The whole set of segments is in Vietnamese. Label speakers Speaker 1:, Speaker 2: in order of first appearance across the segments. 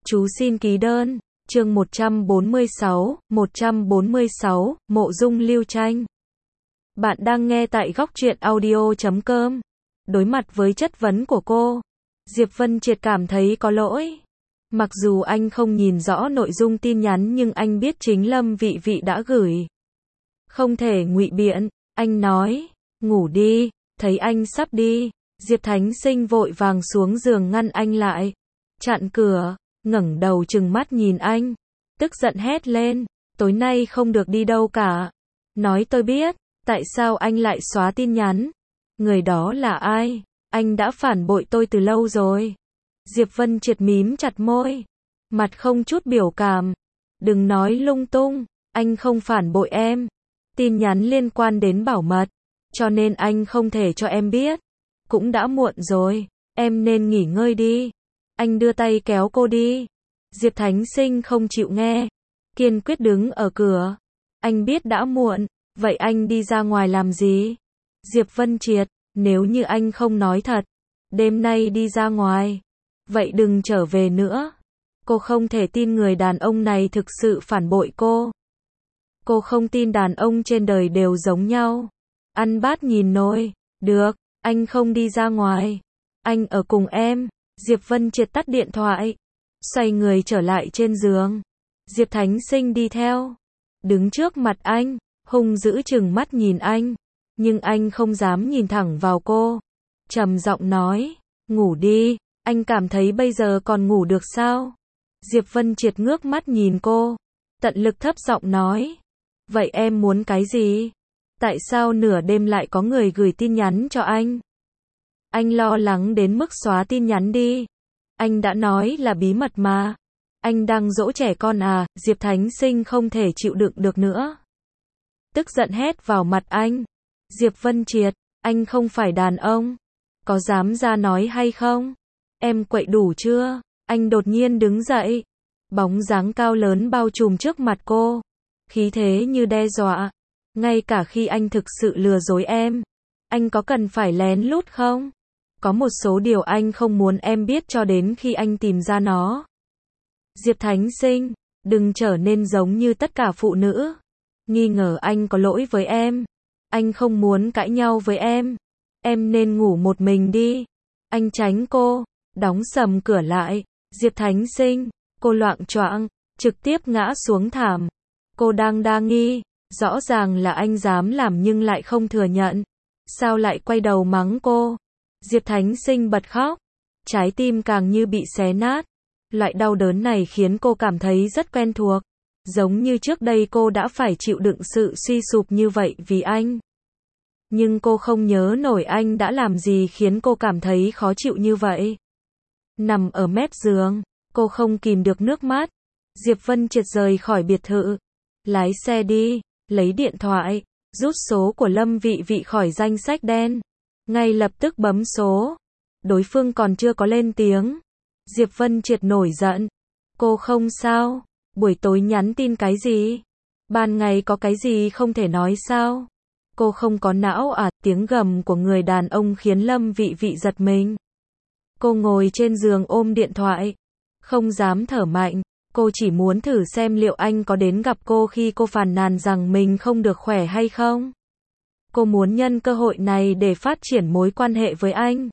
Speaker 1: Chú xin ký đơn. Chương 146, Mộ Dung Lưu Tranh. Bạn đang nghe tại góc truyện audio.com. Đối mặt với chất vấn của cô, Diệp Vân Triệt cảm thấy có lỗi. Mặc dù anh không nhìn rõ nội dung tin nhắn nhưng anh biết chính Lâm Vị Vị đã gửi. Không thể ngụy biện, anh nói, ngủ đi, thấy anh sắp đi, Diệp Thánh Sinh vội vàng xuống giường ngăn anh lại, chặn cửa, ngẩng đầu trừng mắt nhìn anh, tức giận hét lên, tối nay không được đi đâu cả. Nói tôi biết, tại sao anh lại xóa tin nhắn? Người đó là ai? Anh đã phản bội tôi từ lâu rồi. Diệp Vân Triệt mím chặt môi, mặt không chút biểu cảm. Đừng nói lung tung, anh không phản bội em. Tin nhắn liên quan đến bảo mật, cho nên anh không thể cho em biết. Cũng đã muộn rồi, em nên nghỉ ngơi đi. Anh đưa tay kéo cô đi. Diệp Thánh Sinh không chịu nghe, kiên quyết đứng ở cửa. Anh biết đã muộn, vậy anh đi ra ngoài làm gì? Diệp Vân Triệt, nếu như anh không nói thật, đêm nay đi ra ngoài, vậy đừng trở về nữa. Cô không thể tin người đàn ông này thực sự phản bội cô. Cô không tin đàn ông trên đời đều giống nhau. Ăn bát nhìn nồi, được, anh không đi ra ngoài. Anh ở cùng em. Diệp Vân Triệt tắt điện thoại, xoay người trở lại trên giường. Diệp Thánh Sinh đi theo, đứng trước mặt anh, hung dữ trừng mắt nhìn anh, nhưng anh không dám nhìn thẳng vào cô. Trầm giọng nói, ngủ đi, anh cảm thấy bây giờ còn ngủ được sao? Diệp Vân Triệt ngước mắt nhìn cô, tận lực thấp giọng nói, vậy em muốn cái gì? Tại sao nửa đêm lại có người gửi tin nhắn cho anh? Anh lo lắng đến mức xóa tin nhắn đi. Anh đã nói là bí mật mà. Anh đang dỗ trẻ con à? Diệp Thánh Sinh không thể chịu đựng được nữa, tức giận hét vào mặt anh. Diệp Vân Triệt, anh không phải đàn ông, có dám ra nói hay không? Em quậy đủ chưa? Anh đột nhiên đứng dậy, bóng dáng cao lớn bao trùm trước mặt cô, khí thế như đe dọa. Ngay cả khi anh thực sự lừa dối em, anh có cần phải lén lút không? Có một số điều anh không muốn em biết cho đến khi anh tìm ra nó. Diệp Thánh Sinh, đừng trở nên giống như tất cả phụ nữ. Nghi ngờ anh có lỗi với em. Anh không muốn cãi nhau với em. Em nên ngủ một mình đi. Anh tránh cô, đóng sầm cửa lại. Diệp Thánh Sinh, cô loạng choạng, trực tiếp ngã xuống thảm. Cô đang đa nghi, rõ ràng là anh dám làm nhưng lại không thừa nhận. Sao lại quay đầu mắng cô? Diệp Thánh Sinh bật khóc, trái tim càng như bị xé nát. Loại đau đớn này khiến cô cảm thấy rất quen thuộc, giống như trước đây cô đã phải chịu đựng sự suy sụp như vậy vì anh. Nhưng cô không nhớ nổi anh đã làm gì khiến cô cảm thấy khó chịu như vậy. Nằm ở mép giường, cô không kìm được nước mắt. Diệp Vân Triệt rời khỏi biệt thự, lái xe đi, lấy điện thoại, rút số của Lâm Vị Vị khỏi danh sách đen. Ngay lập tức bấm số. Đối phương còn chưa có lên tiếng. Diệp Vân Triệt nổi giận. Cô không sao? Buổi tối nhắn tin cái gì? Ban ngày có cái gì không thể nói sao? Cô không có não à? Tiếng gầm của người đàn ông khiến Lâm Vị Vị giật mình. Cô ngồi trên giường ôm điện thoại, không dám thở mạnh. Cô chỉ muốn thử xem liệu anh có đến gặp cô khi cô phàn nàn rằng mình không được khỏe hay không. Cô muốn nhân cơ hội này để phát triển mối quan hệ với anh.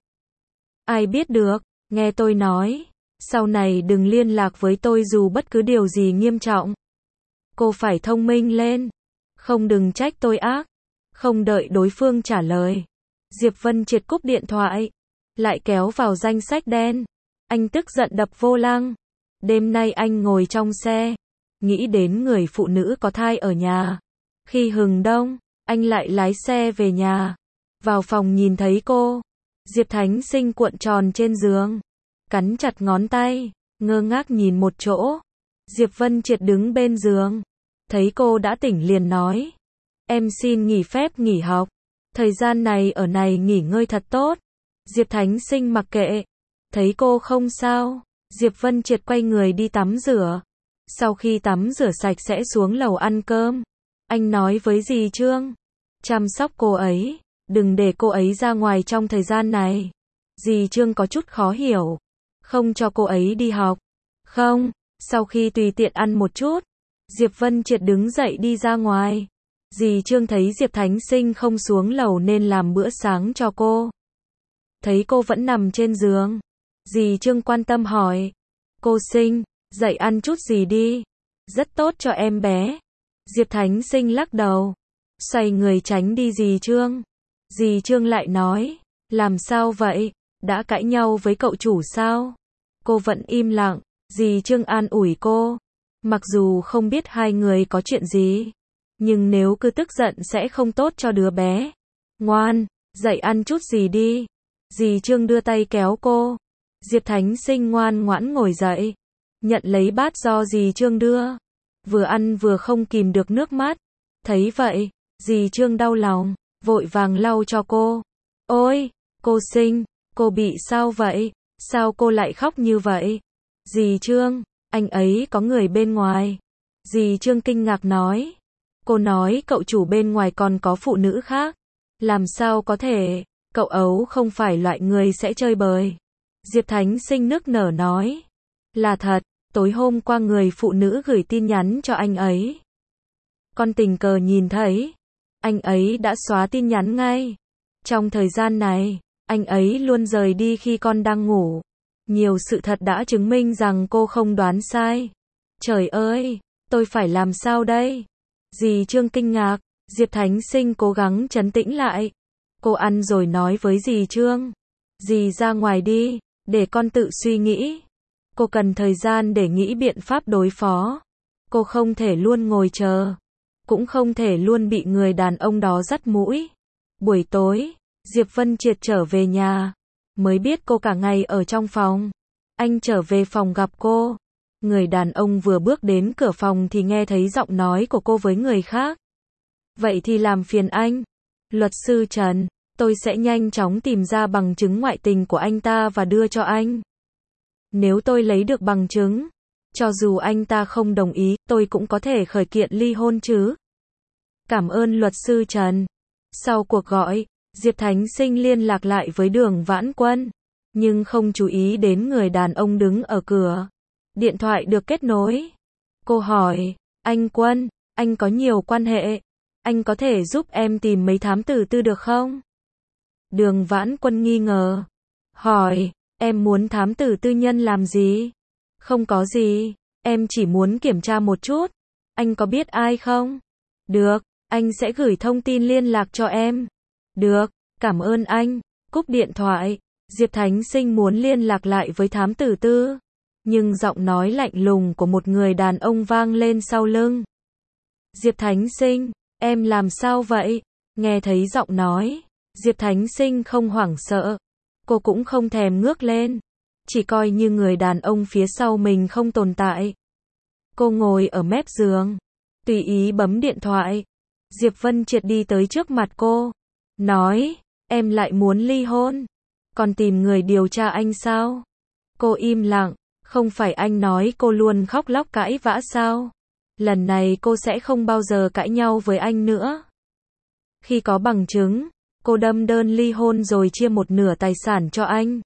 Speaker 1: Ai biết được, nghe tôi nói, sau này đừng liên lạc với tôi dù bất cứ điều gì nghiêm trọng. Cô phải thông minh lên, không đừng trách tôi ác. Không đợi đối phương trả lời, Diệp Vân Triệt cúp điện thoại, lại kéo vào danh sách đen. Anh tức giận đập vô lăng. Đêm nay anh ngồi trong xe, nghĩ đến người phụ nữ có thai ở nhà. Khi hừng đông, anh lại lái xe về nhà. Vào phòng nhìn thấy cô. Diệp Thánh Sinh cuộn tròn trên giường, cắn chặt ngón tay, ngơ ngác nhìn một chỗ. Diệp Vân Triệt đứng bên giường, thấy cô đã tỉnh liền nói, em xin nghỉ phép nghỉ học, thời gian này ở này nghỉ ngơi thật tốt. Diệp Thánh Sinh mặc kệ, thấy cô không sao, Diệp Vân Triệt quay người đi tắm rửa. Sau khi tắm rửa sạch sẽ xuống lầu ăn cơm. Anh nói với dì Trương, chăm sóc cô ấy, đừng để cô ấy ra ngoài trong thời gian này. Dì Trương có chút khó hiểu, không cho cô ấy đi học, Không, sau khi tùy tiện ăn một chút, Diệp Vân Triệt đứng dậy đi ra ngoài. Dì Trương thấy Diệp Thánh Sinh không xuống lầu nên làm bữa sáng cho cô. Thấy cô vẫn nằm trên giường, dì Trương quan tâm hỏi, cô Sinh, dậy ăn chút gì đi, rất tốt cho em bé. Diệp Thánh Sinh lắc đầu, xoay người tránh đi dì Trương. Dì Trương lại nói, làm sao vậy, đã cãi nhau với cậu chủ sao? Cô vẫn im lặng, dì Trương an ủi cô, mặc dù không biết hai người có chuyện gì, nhưng nếu cứ tức giận sẽ không tốt cho đứa bé. Ngoan, dậy ăn chút gì đi. Dì Trương đưa tay kéo cô. Diệp Thánh Sinh ngoan ngoãn ngồi dậy, nhận lấy bát do dì Trương đưa. Vừa ăn vừa không kìm được nước mắt. Thấy vậy, dì Trương đau lòng, vội vàng lau cho cô. Ôi, cô Sinh, cô bị sao vậy? Sao cô lại khóc như vậy? Dì Trương, anh ấy có người bên ngoài. Dì Trương kinh ngạc nói. Cô nói cậu chủ bên ngoài còn có phụ nữ khác. Làm sao có thể, cậu ấu không phải loại người sẽ chơi bời. Diệp Thánh Sinh nức nở nói. Là thật, tối hôm qua người phụ nữ gửi tin nhắn cho anh ấy. Con tình cờ nhìn thấy, anh ấy đã xóa tin nhắn ngay. Trong thời gian này, anh ấy luôn rời đi khi con đang ngủ. Nhiều sự thật đã chứng minh rằng cô không đoán sai. Trời ơi, tôi phải làm sao đây? Dì Trương kinh ngạc, Diệp Thánh Sinh cố gắng trấn tĩnh lại. Cô ăn rồi nói với dì Trương. Dì ra ngoài đi, để con tự suy nghĩ. Cô cần thời gian để nghĩ biện pháp đối phó. Cô không thể luôn ngồi chờ. Cũng không thể luôn bị người đàn ông đó dắt mũi. Buổi tối, Diệp Vân Triệt trở về nhà. Mới biết cô cả ngày ở trong phòng. Anh trở về phòng gặp cô. Người đàn ông vừa bước đến cửa phòng thì nghe thấy giọng nói của cô với người khác. Vậy thì làm phiền anh. Luật sư Trần, tôi sẽ nhanh chóng tìm ra bằng chứng ngoại tình của anh ta và đưa cho anh. Nếu tôi lấy được bằng chứng, cho dù anh ta không đồng ý, tôi cũng có thể khởi kiện ly hôn chứ. Cảm ơn luật sư Trần. Sau cuộc gọi, Diệp Thánh Sinh liên lạc lại với Đường Vãn Quân, nhưng không chú ý đến người đàn ông đứng ở cửa. Điện thoại được kết nối. Cô hỏi, anh Quân, anh có nhiều quan hệ, anh có thể giúp em tìm mấy thám tử tư được không? Đường Vãn Quân nghi ngờ, hỏi, em muốn thám tử tư nhân làm gì? Không có gì, em chỉ muốn kiểm tra một chút. Anh có biết ai không? Được, anh sẽ gửi thông tin liên lạc cho em. Được, cảm ơn anh. Cúp điện thoại, Diệp Thánh Sinh muốn liên lạc lại với thám tử tư, nhưng giọng nói lạnh lùng của một người đàn ông vang lên sau lưng. Diệp Thánh Sinh, em làm sao vậy? Nghe thấy giọng nói, Diệp Thánh Sinh không hoảng sợ. Cô cũng không thèm ngước lên, chỉ coi như người đàn ông phía sau mình không tồn tại. Cô ngồi ở mép giường, tùy ý bấm điện thoại. Diệp Vân Triệt đi tới trước mặt cô, nói, em lại muốn ly hôn? Còn tìm người điều tra anh sao? Cô im lặng, không phải anh nói cô luôn khóc lóc cãi vã sao? Lần này cô sẽ không bao giờ cãi nhau với anh nữa. Khi có bằng chứng, cô đâm đơn ly hôn rồi chia một nửa tài sản cho anh.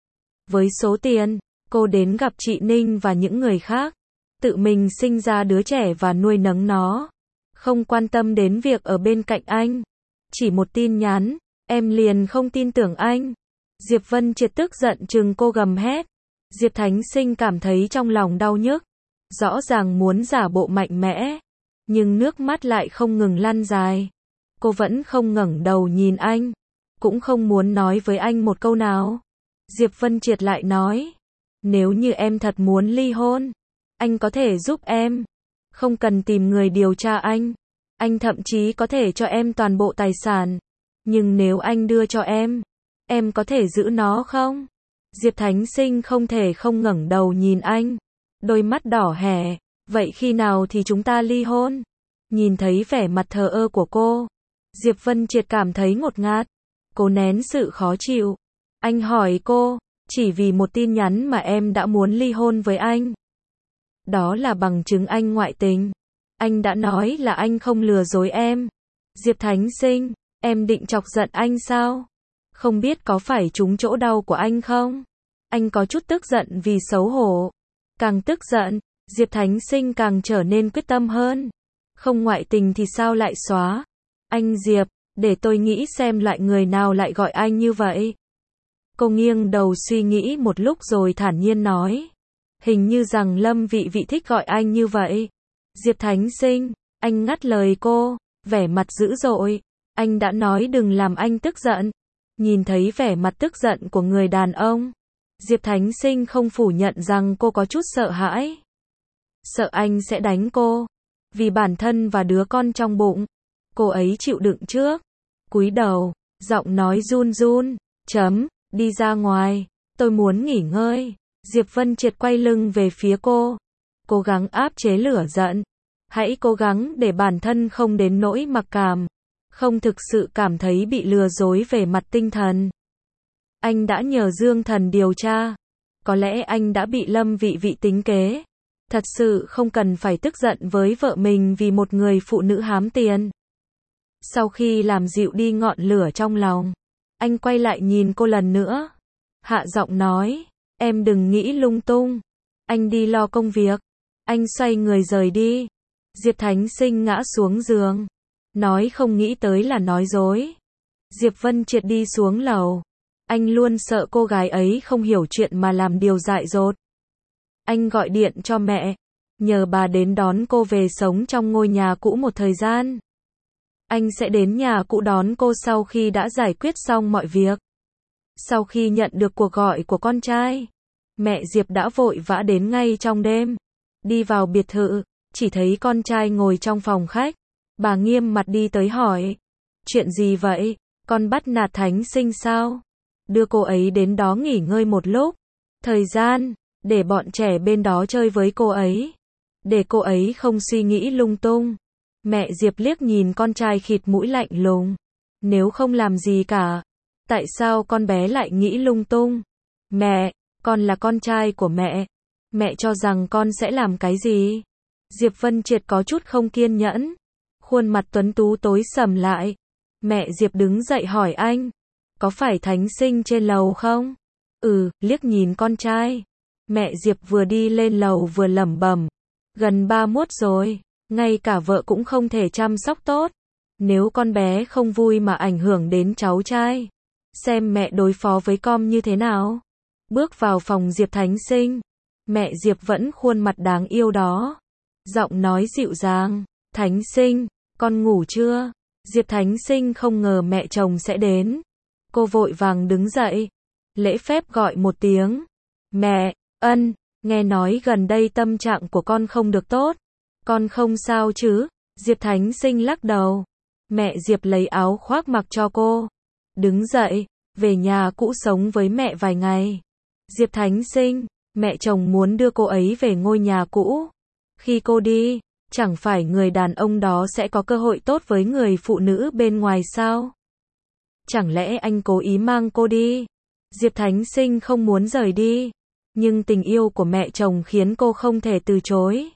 Speaker 1: Với số tiền, cô đến gặp chị Ninh và những người khác, tự mình sinh ra đứa trẻ và nuôi nấng nó, không quan tâm đến việc ở bên cạnh anh. Chỉ một tin nhắn, em liền không tin tưởng anh. Diệp Vân Triệt tức giận trừng cô gầm hét. Diệp Thánh Sinh cảm thấy trong lòng đau nhức, rõ ràng muốn giả bộ mạnh mẽ, nhưng nước mắt lại không ngừng lăn dài. Cô vẫn không ngẩng đầu nhìn anh, cũng không muốn nói với anh một câu nào. Diệp Vân Triệt lại nói, nếu như em thật muốn ly hôn, anh có thể giúp em, không cần tìm người điều tra anh thậm chí có thể cho em toàn bộ tài sản, nhưng nếu anh đưa cho em có thể giữ nó không? Diệp Thánh Sinh không thể không ngẩng đầu nhìn anh, đôi mắt đỏ hè, vậy khi nào thì chúng ta ly hôn? Nhìn thấy vẻ mặt thờ ơ của cô, Diệp Vân Triệt cảm thấy ngột ngạt, cô nén sự khó chịu. Anh hỏi cô, chỉ vì một tin nhắn mà em đã muốn ly hôn với anh? Đó là bằng chứng anh ngoại tình. Anh đã nói là anh không lừa dối em. Diệp Thánh Sinh, em định chọc giận anh sao? Không biết có phải trúng chỗ đau của anh không? Anh có chút tức giận vì xấu hổ. Càng tức giận, Diệp Thánh Sinh càng trở nên quyết tâm hơn. Không ngoại tình thì sao lại xóa? Anh Diệp, để tôi nghĩ xem loại người nào lại gọi anh như vậy. Cô nghiêng đầu suy nghĩ một lúc rồi thản nhiên nói. Hình như rằng Lâm Vị Vị thích gọi anh như vậy. Diệp Thánh Sinh, anh ngắt lời cô, vẻ mặt dữ dội. Anh đã nói đừng làm anh tức giận. Nhìn thấy vẻ mặt tức giận của người đàn ông, Diệp Thánh Sinh không phủ nhận rằng cô có chút sợ hãi. Sợ anh sẽ đánh cô. Vì bản thân và đứa con trong bụng. Cô ấy chịu đựng trước. Cúi đầu, giọng nói run run. Đi ra ngoài. Tôi muốn nghỉ ngơi. Diệp Vân Triệt quay lưng về phía cô. Cố gắng áp chế lửa giận. Hãy cố gắng để bản thân không đến nỗi mặc cảm. Không thực sự cảm thấy bị lừa dối về mặt tinh thần. Anh đã nhờ Dương Thần điều tra. Có lẽ anh đã bị Lâm Vị Vị tính kế. Thật sự không cần phải tức giận với vợ mình vì một người phụ nữ hám tiền. Sau khi làm dịu đi ngọn lửa trong lòng, anh quay lại nhìn cô lần nữa. Hạ giọng nói, em đừng nghĩ lung tung. Anh đi lo công việc. Anh xoay người rời đi. Diệp Thánh Sinh ngã xuống giường. Nói không nghĩ tới là nói dối. Diệp Vân Triệt đi xuống lầu. Anh luôn sợ cô gái ấy không hiểu chuyện mà làm điều dại dột. Anh gọi điện cho mẹ, nhờ bà đến đón cô về sống trong ngôi nhà cũ một thời gian. Anh sẽ đến nhà cũ đón cô sau khi đã giải quyết xong mọi việc. Sau khi nhận được cuộc gọi của con trai, mẹ Diệp đã vội vã đến ngay trong đêm. Đi vào biệt thự, chỉ thấy con trai ngồi trong phòng khách. Bà nghiêm mặt đi tới hỏi. Chuyện gì vậy? Con bắt nạt Thánh Sinh sao? Đưa cô ấy đến đó nghỉ ngơi một lúc. Thời gian, để bọn trẻ bên đó chơi với cô ấy. Để cô ấy không suy nghĩ lung tung. Mẹ Diệp liếc nhìn con trai khịt mũi lạnh lùng. Nếu không làm gì cả, tại sao con bé lại nghĩ lung tung? Mẹ, con là con trai của mẹ. Mẹ cho rằng con sẽ làm cái gì? Diệp Vân Triệt có chút không kiên nhẫn. Khuôn mặt tuấn tú tối sầm lại. Mẹ Diệp đứng dậy hỏi anh. Có phải Thánh Sinh trên lầu không? Liếc nhìn con trai. Mẹ Diệp vừa đi lên lầu vừa lẩm bẩm. Gần 31 rồi, ngay cả vợ cũng không thể chăm sóc tốt. Nếu con bé không vui mà ảnh hưởng đến cháu trai, xem mẹ đối phó với con như thế nào. Bước vào phòng Diệp Thánh Sinh. Mẹ Diệp vẫn khuôn mặt đáng yêu đó. Giọng nói dịu dàng. Thánh Sinh, con ngủ chưa? Diệp Thánh Sinh không ngờ mẹ chồng sẽ đến. Cô vội vàng đứng dậy. Lễ phép gọi một tiếng. Mẹ, nghe nói gần đây tâm trạng của con không được tốt. Con không sao chứ? Diệp Thánh Sinh lắc đầu. Mẹ Diệp lấy áo khoác mặc cho cô. Đứng dậy, về nhà cũ sống với mẹ vài ngày. Diệp Thánh Sinh, mẹ chồng muốn đưa cô ấy về ngôi nhà cũ. Khi cô đi, chẳng phải người đàn ông đó sẽ có cơ hội tốt với người phụ nữ bên ngoài sao? Chẳng lẽ anh cố ý mang cô đi? Diệp Thánh Sinh không muốn rời đi. Nhưng tình yêu của mẹ chồng khiến cô không thể từ chối.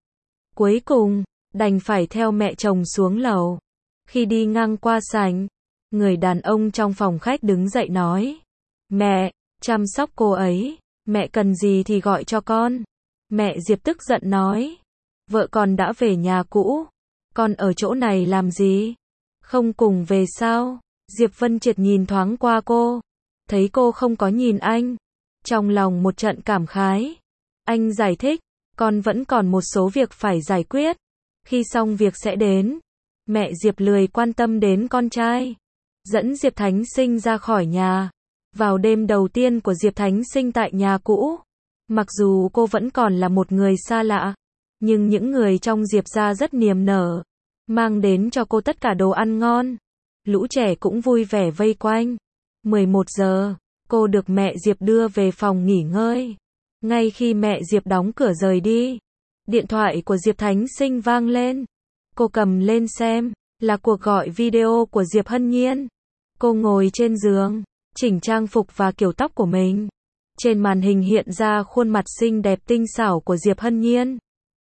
Speaker 1: Cuối cùng, đành phải theo mẹ chồng xuống lầu. Khi đi ngang qua sảnh, người đàn ông trong phòng khách đứng dậy nói. Mẹ, chăm sóc cô ấy. Mẹ cần gì thì gọi cho con. Mẹ Diệp tức giận nói. Vợ con đã về nhà cũ. Con ở chỗ này làm gì? Không cùng về sao? Diệp Vân Triệt nhìn thoáng qua cô. Thấy cô không có nhìn anh. Trong lòng một trận cảm khái. Anh giải thích. Con vẫn còn một số việc phải giải quyết. Khi xong việc sẽ đến. Mẹ Diệp lười quan tâm đến con trai. Dẫn Diệp Thánh Sinh ra khỏi nhà. Vào đêm đầu tiên của Diệp Thánh Sinh tại nhà cũ. Mặc dù cô vẫn còn là một người xa lạ. Nhưng những người trong Diệp gia rất niềm nở. Mang đến cho cô tất cả đồ ăn ngon. Lũ trẻ cũng vui vẻ vây quanh. 11 giờ, cô được mẹ Diệp đưa về phòng nghỉ ngơi. Ngay khi mẹ Diệp đóng cửa rời đi, điện thoại của Diệp Thánh Sinh vang lên. Cô cầm lên xem, là cuộc gọi video của Diệp Hân Nhiên. Cô ngồi trên giường, chỉnh trang phục và kiểu tóc của mình. Trên màn hình hiện ra khuôn mặt xinh đẹp tinh xảo của Diệp Hân Nhiên.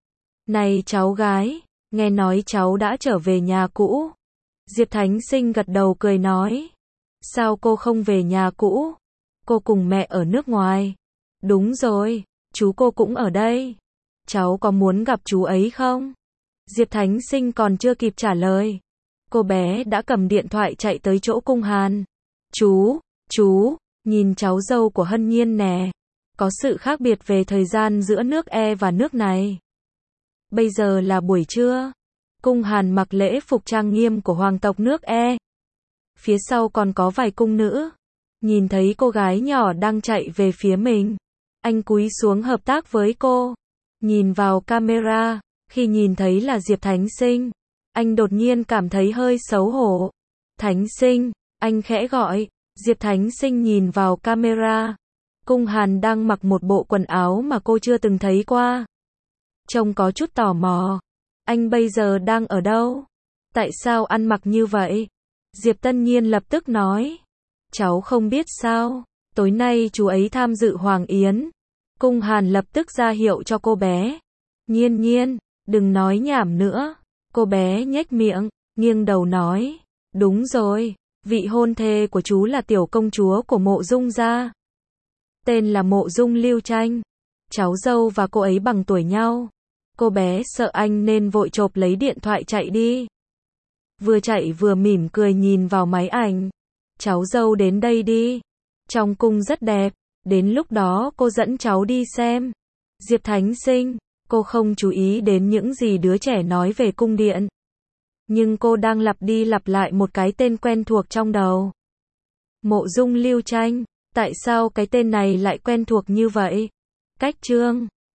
Speaker 1: Này cháu gái, nghe nói cháu đã trở về nhà cũ. Diệp Thánh Sinh gật đầu cười nói. Sao cô không về nhà cũ? Cô cùng mẹ ở nước ngoài. Đúng rồi, chú cô cũng ở đây. Cháu có muốn gặp chú ấy không? Diệp Thánh Sinh còn chưa kịp trả lời. Cô bé đã cầm điện thoại chạy tới chỗ Cung Hàn. Chú, nhìn cháu dâu của Hân Nhiên nè. Có sự khác biệt về thời gian giữa nước E và nước này. Bây giờ là buổi trưa. Cung Hàn mặc lễ phục trang nghiêm của hoàng tộc nước E. Phía sau còn có vài cung nữ. Nhìn thấy cô gái nhỏ đang chạy về phía mình. Anh cúi xuống hợp tác với cô. Nhìn vào camera. Khi nhìn thấy là Diệp Thánh Sinh, anh đột nhiên cảm thấy hơi xấu hổ. Thánh Sinh, anh khẽ gọi. Diệp Thánh Sinh nhìn vào camera. Cung Hàn đang mặc một bộ quần áo mà cô chưa từng thấy qua. Trông có chút tò mò. Anh bây giờ đang ở đâu? Tại sao ăn mặc như vậy? Diệp Tân Nhiên lập tức nói. Cháu không biết sao? Tối nay chú ấy tham dự Hoàng Yến. Cung Hàn lập tức ra hiệu cho cô bé. Nhiên, đừng nói nhảm nữa. Cô bé nhếch miệng, nghiêng đầu nói. Đúng rồi, vị hôn thê của chú là tiểu công chúa của Mộ Dung gia. Tên là Mộ Dung Lưu Tranh. Cháu dâu và cô ấy bằng tuổi nhau. Cô bé sợ anh nên vội chộp lấy điện thoại chạy đi. Vừa chạy vừa mỉm cười nhìn vào máy ảnh. Cháu dâu đến đây đi. Trong cung rất đẹp. Đến lúc đó cô dẫn cháu đi xem. Diệp Thánh Sinh, cô không chú ý đến những gì đứa trẻ nói về cung điện. Nhưng cô đang lặp đi lặp lại một cái tên quen thuộc trong đầu. Mộ Dung Lưu Tranh. Tại sao cái tên này lại quen thuộc như vậy? Cách chương